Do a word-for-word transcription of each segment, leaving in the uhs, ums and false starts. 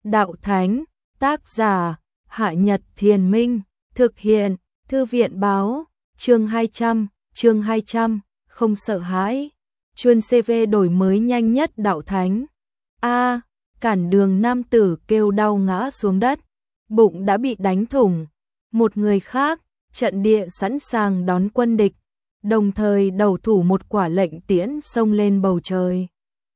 Đạo Thánh, tác giả, Hạ Nhật Thiền Minh, thực hiện, Thư viện báo, chương hai trăm, chương hai trăm, không sợ hãi. Chuyên xê vê đổi mới nhanh nhất Đạo Thánh. A, cản đường nam tử kêu đau ngã xuống đất, bụng đã bị đánh thủng. Một người khác, trận địa sẵn sàng đón quân địch, đồng thời đầu thủ một quả lệnh tiễn xông lên bầu trời.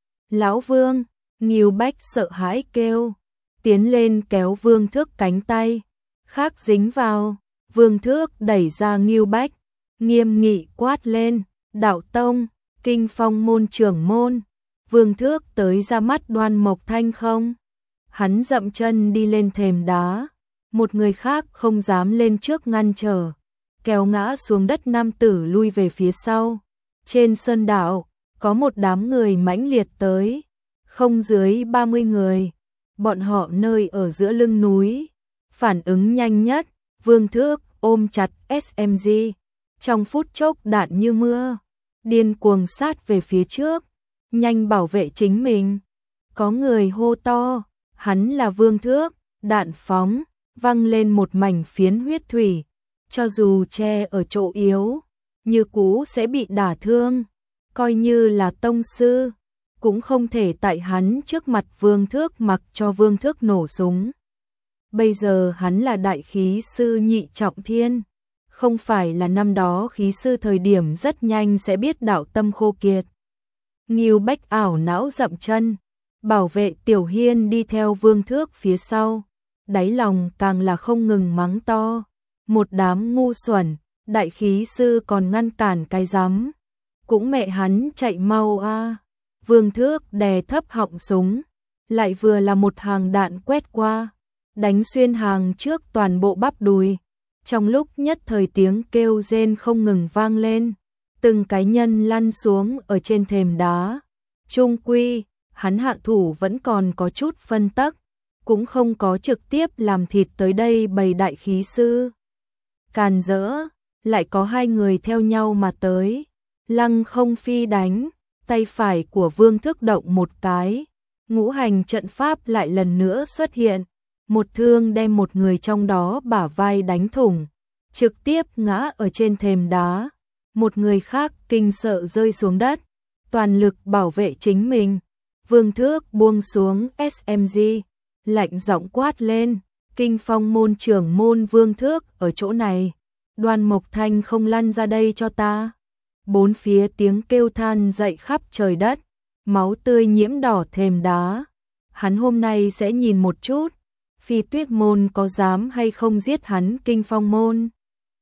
Lão Vương, Ngưu Bách sợ hãi kêu, tiến lên kéo Vương Thước cánh tay, khác dính vào. Vương Thước đẩy ra Ngưu Bách, nghiêm nghị quát lên, Đạo Tông, Kinh Phong môn trưởng môn. Vương Thước tới ra mắt Đoan Mộc Thanh không? Hắn dậm chân đi lên thềm đá, một người khác không dám lên trước ngăn trở, kéo ngã xuống đất nam tử lui về phía sau. Trên sơn đảo, có một đám người mãnh liệt tới, không dưới ba mươi người, bọn họ nơi ở giữa lưng núi, phản ứng nhanh nhất. Vương Thước ôm chặt ét em giê, trong phút chốc đạn như mưa, điên cuồng sát về phía trước, nhanh bảo vệ chính mình. Có người hô to, hắn là Vương Thước, đạn phóng, văng lên một mảnh phiến huyết thủy, cho dù che ở chỗ yếu, như cú sẽ bị đả thương, coi như là tông sư, cũng không thể tại hắn trước mặt Vương Thước mặc cho Vương Thước nổ súng. Bây giờ hắn là đại khí sư nhị trọng thiên, không phải là năm đó khí sư thời điểm rất nhanh sẽ biết đạo tâm khô kiệt. Ngưu Bách ảo não dậm chân, bảo vệ Tiểu Hiên đi theo Vương Thước phía sau, đáy lòng càng là không ngừng mắng to, một đám ngu xuẩn, đại khí sư còn ngăn cản cái rắm, cũng mẹ hắn chạy mau a. À. Vương Thước đè thấp họng súng, lại vừa là một hàng đạn quét qua, đánh xuyên hàng trước toàn bộ bắp đùi. Trong lúc nhất thời tiếng kêu rên không ngừng vang lên, từng cái nhân lăn xuống ở trên thềm đá. Trung quy, hắn hạ thủ vẫn còn có chút phân tắc, cũng không có trực tiếp làm thịt tới đây bầy đại khí sư. Càn rỡ, lại có hai người theo nhau mà tới, lăng không phi đánh, tay phải của Vương Thước động một cái, ngũ hành trận pháp lại lần nữa xuất hiện, một thương đem một người trong đó bả vai đánh thủng, trực tiếp ngã ở trên thềm đá. Một người khác kinh sợ rơi xuống đất, toàn lực bảo vệ chính mình. Vương Thước buông xuống ét em giê, lạnh giọng quát lên, Kinh Phong môn trưởng môn Vương Thước ở chỗ này, Đoan Mộc Thanh không lăn ra đây cho ta. Bốn phía tiếng kêu than dậy khắp trời đất, máu tươi nhiễm đỏ thềm đá. Hắn hôm nay sẽ nhìn một chút, Phi Tuyết môn có dám hay không giết hắn Kinh Phong môn.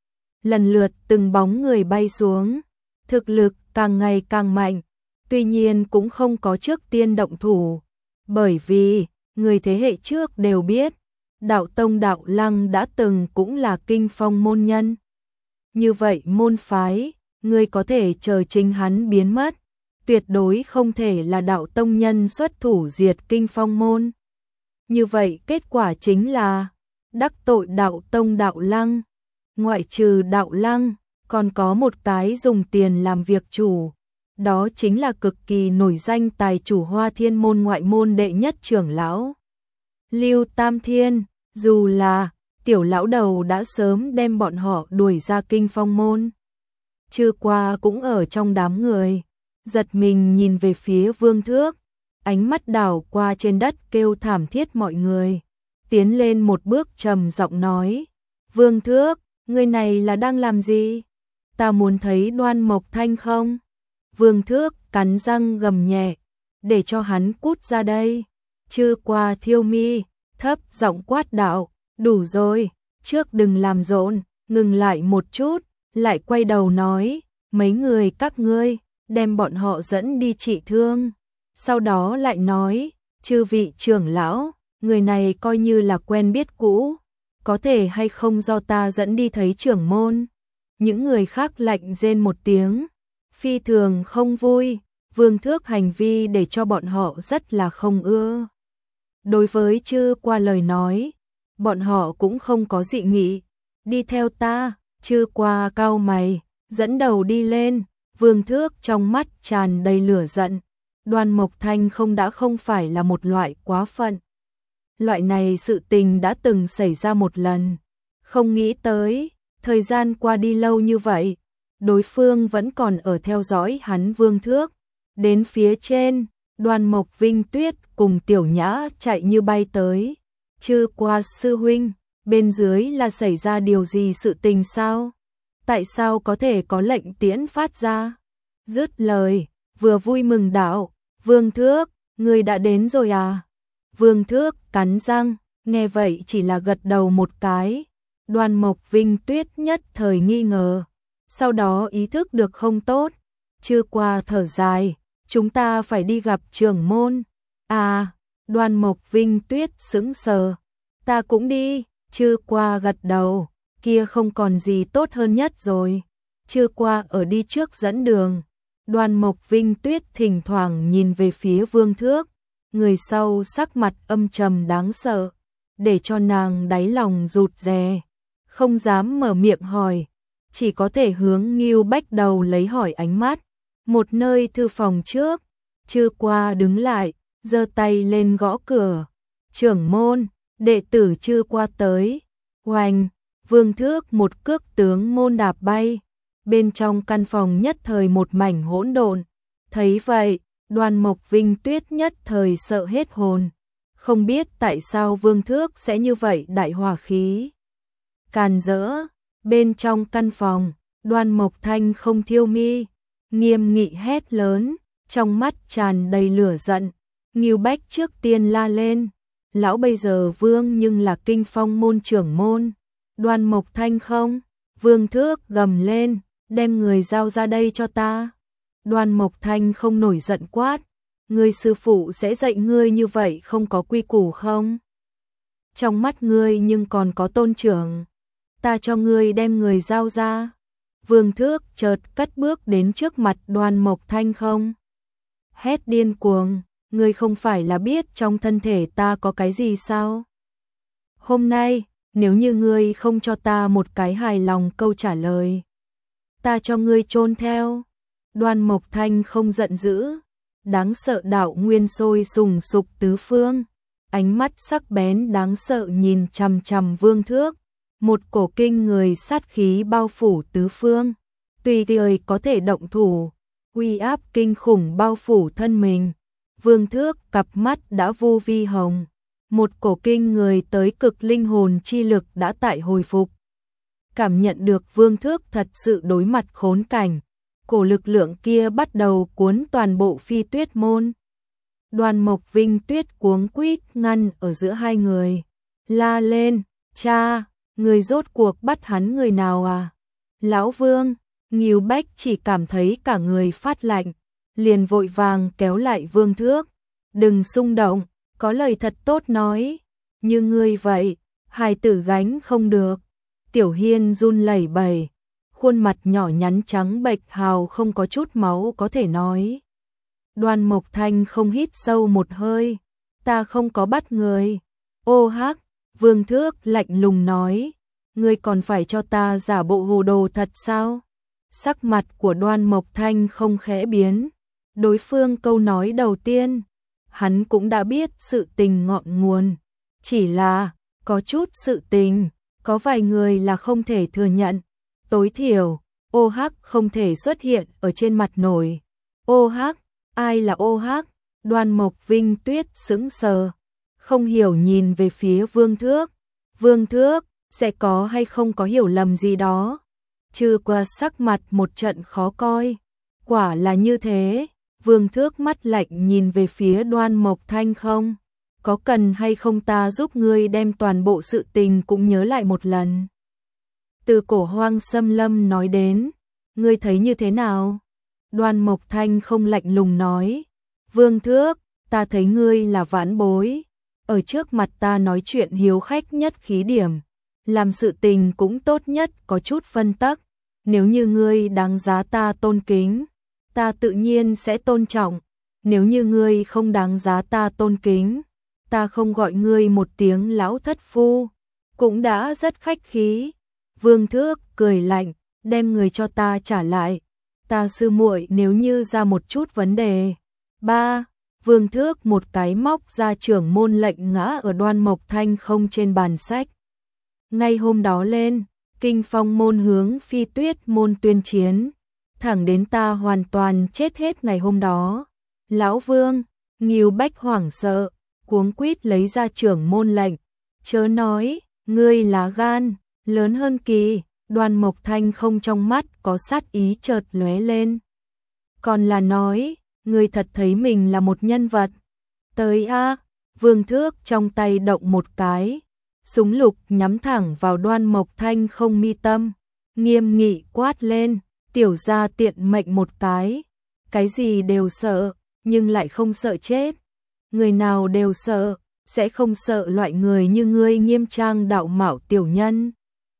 Lần lượt từng bóng người bay xuống, thực lực càng ngày càng mạnh, tuy nhiên cũng không có trước tiên động thủ, bởi vì người thế hệ trước đều biết, Đạo Tông Đạo Lăng đã từng cũng là Kinh Phong môn nhân. Như vậy môn phái, người có thể chờ chính hắn biến mất, tuyệt đối không thể là Đạo Tông nhân xuất thủ diệt Kinh Phong môn. Như vậy kết quả chính là đắc tội Đạo Tông Đạo Lăng. Ngoại trừ Đạo Lăng, còn có một cái dùng tiền làm việc chủ, đó chính là cực kỳ nổi danh tài chủ Hoa Thiên môn ngoại môn đệ nhất trưởng lão Lưu Tam Thiên. Dù là tiểu lão đầu đã sớm đem bọn họ đuổi ra Kinh Phong môn, Trư Qua cũng ở trong đám người, giật mình nhìn về phía Vương Thước, ánh mắt đảo qua trên đất kêu thảm thiết mọi người, tiến lên một bước trầm giọng nói, Vương Thước, người này là đang làm gì? Ta muốn thấy Đoan Mộc Thanh không? Vương Thước cắn răng gầm nhẹ, để cho hắn cút ra đây. Trư Qua thiêu mi, thấp giọng quát đạo, đủ rồi, trước đừng làm rộn, ngừng lại một chút, lại quay đầu nói, mấy người các ngươi, đem bọn họ dẫn đi trị thương. Sau đó lại nói, chư vị trưởng lão, người này coi như là quen biết cũ, có thể hay không do ta dẫn đi thấy trưởng môn. Những người khác lạnh rên một tiếng, phi thường không vui, Vương Thước hành vi để cho bọn họ rất là không ưa. Đối với Trư Qua lời nói, bọn họ cũng không có dị nghị, đi theo ta. Trư Qua cau mày, dẫn đầu đi lên, Vương Thước trong mắt tràn đầy lửa giận, Đoan Mộc Thanh không đã không phải là một loại quá phận. loại này sự tình đã từng xảy ra một lần. Không nghĩ tới, thời gian qua đi lâu như vậy, đối phương vẫn còn ở theo dõi hắn Vương Thước. Đến phía trên, Đoan Mộc Vinh Tuyết cùng Tiểu Nhã chạy như bay tới. Chư qua sư huynh, bên dưới là xảy ra điều gì sự tình sao? Tại sao có thể có lệnh tiễn phát ra? Dứt lời, vừa vui mừng đạo, Vương Thước, ngươi đã đến rồi à? Vương Thước cắn răng, nghe vậy chỉ là gật đầu một cái. Đoan Mộc Vinh Tuyết nhất thời nghi ngờ, sau đó ý thức được không tốt. Chưa qua thở dài, chúng ta phải đi gặp trưởng môn. À, Đoan Mộc Vinh Tuyết sững sờ, ta cũng đi. Chưa qua gật đầu, kia không còn gì tốt hơn nhất rồi. Chưa qua ở đi trước dẫn đường. Đoan Mộc Vinh Tuyết thỉnh thoảng nhìn về phía Vương Thước, người sau sắc mặt âm trầm đáng sợ, để cho nàng đáy lòng rụt rè, không dám mở miệng hỏi, chỉ có thể hướng Ngưu Bách Đầu lấy hỏi ánh mắt. Một nơi thư phòng trước, Chưa qua đứng lại, giơ tay lên gõ cửa. Trưởng môn, đệ tử Chưa qua tới. Oanh, Vương Thước một cước tướng môn đạp bay. Bên trong căn phòng nhất thời một mảnh hỗn độn. Thấy vậy, Đoan Mộc Vinh Tuyết nhất thời sợ hết hồn. Không biết tại sao Vương Thước sẽ như vậy đại hỏa khí. Càn rỡ, bên trong căn phòng, Đoan Mộc Thanh không thiêu mi, nghiêm nghị hét lớn, trong mắt tràn đầy lửa giận. Ngưu Bách trước tiên la lên, lão bây giờ Vương nhưng là kinh phong môn trưởng môn. Đoan Mộc Thanh không, Vương Thước gầm lên, đem người giao ra đây cho ta. Đoan Mộc Thanh không nổi giận quát, ngươi sư phụ sẽ dạy ngươi như vậy không có quy củ không? Trong mắt ngươi nhưng còn có tôn trưởng, ta cho ngươi đem người giao ra. Vương Thước chợt cất bước đến trước mặt Đoan Mộc Thanh không, hét điên cuồng, ngươi không phải là biết trong thân thể ta có cái gì sao? Hôm nay, nếu như ngươi không cho ta một cái hài lòng câu trả lời, ta cho ngươi chôn theo. Đoan Mộc Thanh không giận dữ, đáng sợ đạo nguyên sôi sùng sục tứ phương, ánh mắt sắc bén đáng sợ nhìn chằm chằm Vương Thước, một cổ kinh người sát khí bao phủ tứ phương, tùy thời có thể động thủ, uy áp kinh khủng bao phủ thân mình. Vương Thước cặp mắt đã vô vi hồng, một cổ kinh người tới cực linh hồn chi lực đã tại hồi phục. Cảm nhận được Vương Thước thật sự đối mặt khốn cảnh, cổ lực lượng kia bắt đầu cuốn toàn bộ Phi Tuyết môn. Đoan Mộc Vinh Tuyết cuống quýt ngăn ở giữa hai người, la lên, cha, người rốt cuộc bắt hắn người nào à? Lão Vương, Ngưu Bách chỉ cảm thấy cả người phát lạnh, liền vội vàng kéo lại Vương Thước, đừng xung động, có lời thật tốt nói, như ngươi vậy, hài tử gánh không được. Tiểu Hiên run lẩy bẩy, khuôn mặt nhỏ nhắn trắng bệch hào không có chút máu có thể nói. Đoan Mộc Thanh không hít sâu một hơi, ta không có bắt người. Ô hắc, Vương Thước lạnh lùng nói, ngươi còn phải cho ta giả bộ hồ đồ thật sao? Sắc mặt của Đoan Mộc Thanh không khẽ biến, đối phương câu nói đầu tiên, hắn cũng đã biết sự tình ngọn nguồn, chỉ là có chút sự tình, có vài người là không thể thừa nhận, tối thiểu, ô hắc không thể xuất hiện ở trên mặt nổi. Ô hắc, ai là ô hắc? Đoan Mộc Vinh Tuyết sững sờ, không hiểu nhìn về phía Vương Thước. Vương Thước, sẽ có hay không có hiểu lầm gì đó? Trừ qua sắc mặt một trận khó coi, quả là như thế. Vương Thước mắt lạnh nhìn về phía Đoan Mộc Thanh không, có cần hay không ta giúp ngươi đem toàn bộ sự tình cũng nhớ lại một lần. Từ cổ hoang xâm lâm nói đến, ngươi thấy như thế nào? Đoan Mộc Thanh không lạnh lùng nói, Vương Thước, ta thấy ngươi là vãn bối, ở trước mặt ta nói chuyện hiếu khách nhất khí điểm, làm sự tình cũng tốt nhất có chút phân tắc, nếu như ngươi đáng giá ta tôn kính, ta tự nhiên sẽ tôn trọng, nếu như ngươi không đáng giá ta tôn kính, ta không gọi ngươi một tiếng lão thất phu, cũng đã rất khách khí. Vương Thước cười lạnh, đem người cho ta trả lại, ta sư muội nếu như ra một chút vấn đề. Ba, Vương Thước một cái móc ra trưởng môn lệnh ngã ở Đoan Mộc Thanh không trên bàn sách. Ngay hôm đó lên, Kinh Phong môn hướng Phi Tuyết môn tuyên chiến, thẳng đến ta hoàn toàn chết hết ngày hôm đó. Lão Vương, Ngưu Bách hoảng sợ, cuống quýt lấy ra trưởng môn lệnh, chớ nói, ngươi lá gan lớn hơn kỳ. Đoan Mộc Thanh không trong mắt có sát ý chợt lóe lên. Còn là nói, ngươi thật thấy mình là một nhân vật. Tới a, Vương Thước trong tay động một cái, súng lục nhắm thẳng vào Đoan Mộc Thanh không mi tâm, nghiêm nghị quát lên, tiểu gia tiện mệnh một cái, cái gì đều sợ, nhưng lại không sợ chết. Người nào đều sợ, sẽ không sợ loại người như ngươi nghiêm trang đạo mạo tiểu nhân.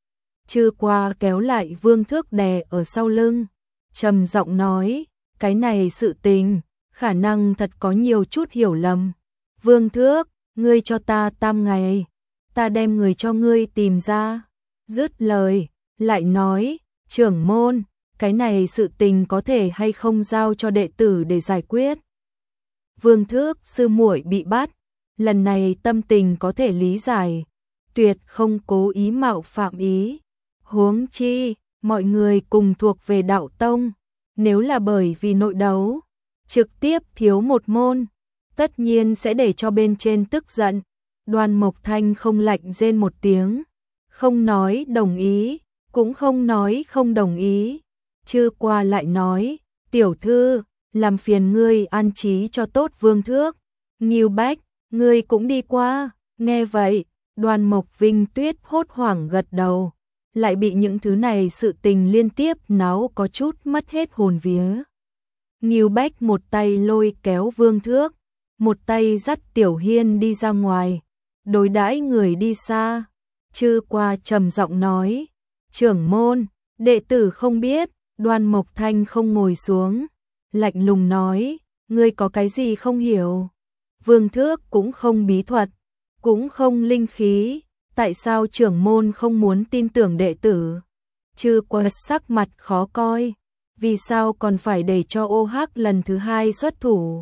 Chư qua kéo lại Vương Thước đè ở sau lưng, trầm giọng nói, cái này sự tình, khả năng thật có nhiều chút hiểu lầm. Vương Thước, ngươi cho ta tam ngày, ta đem người cho ngươi tìm ra. Dứt lời, lại nói, trưởng môn, cái này sự tình có thể hay không giao cho đệ tử để giải quyết. Vương Thước sư muội bị bắt, lần này tâm tình có thể lý giải, tuyệt không cố ý mạo phạm ý. Huống chi, mọi người cùng thuộc về đạo tông, nếu là bởi vì nội đấu, trực tiếp thiếu một môn, tất nhiên sẽ để cho bên trên tức giận. Đoan Mộc Thanh không lạnh rên một tiếng, không nói đồng ý, cũng không nói không đồng ý. Chư qua lại nói, tiểu thư, làm phiền ngươi an trí cho tốt Vương Thước. Ngưu Bách, ngươi cũng đi qua. Nghe vậy, Đoan Mộc Vinh Tuyết hốt hoảng gật đầu, lại bị những thứ này sự tình liên tiếp náo có chút mất hết hồn vía. Ngưu Bách một tay lôi kéo Vương Thước, một tay dắt Tiểu Hiên đi ra ngoài, đối đãi người đi xa. Chư qua trầm giọng nói, trưởng môn, đệ tử không biết. Đoan Mộc Thanh không ngồi xuống, lạnh lùng nói, ngươi có cái gì không hiểu? Vương Thước cũng không bí thuật, cũng không linh khí, tại sao trưởng môn không muốn tin tưởng đệ tử? Chư qua sắc mặt khó coi, vì sao còn phải để cho ô hắc lần thứ hai xuất thủ?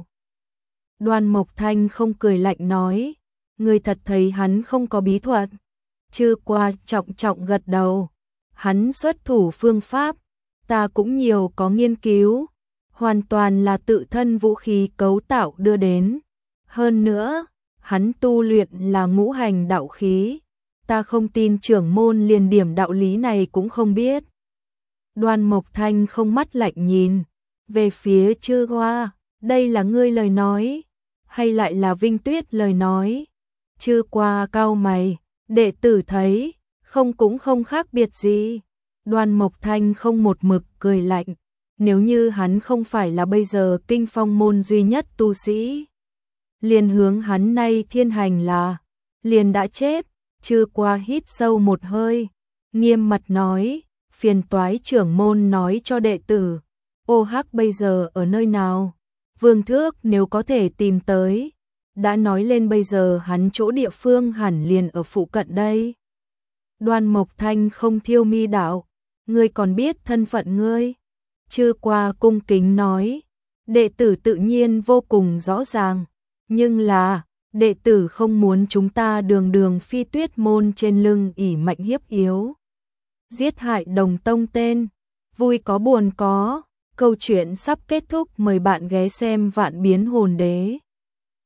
Đoan Mộc Thanh không cười lạnh nói, ngươi thật thấy hắn không có bí thuật? Chư qua trọng trọng gật đầu, hắn xuất thủ phương pháp, ta cũng nhiều có nghiên cứu, hoàn toàn là tự thân vũ khí cấu tạo đưa đến. Hơn nữa, hắn tu luyện là ngũ hành đạo khí, ta không tin trưởng môn liền điểm đạo lý này cũng không biết. Đoan Mộc Thanh không mắt lạnh nhìn về phía Chư Qua, đây là ngươi lời nói, hay lại là Vinh Tuyết lời nói? Chư Qua cau mày, đệ tử thấy, không cũng không khác biệt gì. Đoan Mộc Thanh không một mực cười lạnh, nếu như hắn không phải là bây giờ Kinh Phong môn duy nhất tu sĩ, liền hướng hắn nay thiên hành là, liền đã chết. Chư Qua hít sâu một hơi, nghiêm mặt nói, phiền toái trưởng môn nói cho đệ tử, ô hắc bây giờ ở nơi nào? Vương Thước nếu có thể tìm tới, đã nói lên bây giờ hắn chỗ địa phương hẳn liền ở phụ cận đây. Đoan Mộc Thanh không thiêu mi đạo, ngươi còn biết thân phận ngươi? Chư Qua cung kính nói, đệ tử tự nhiên vô cùng rõ ràng, nhưng là, đệ tử không muốn chúng ta đường đường Phi Tuyết môn trên lưng ỷ mạnh hiếp yếu, giết hại đồng tông tên. Vui có buồn có, câu chuyện sắp kết thúc, mời bạn ghé xem Vạn Biến Hồn Đế.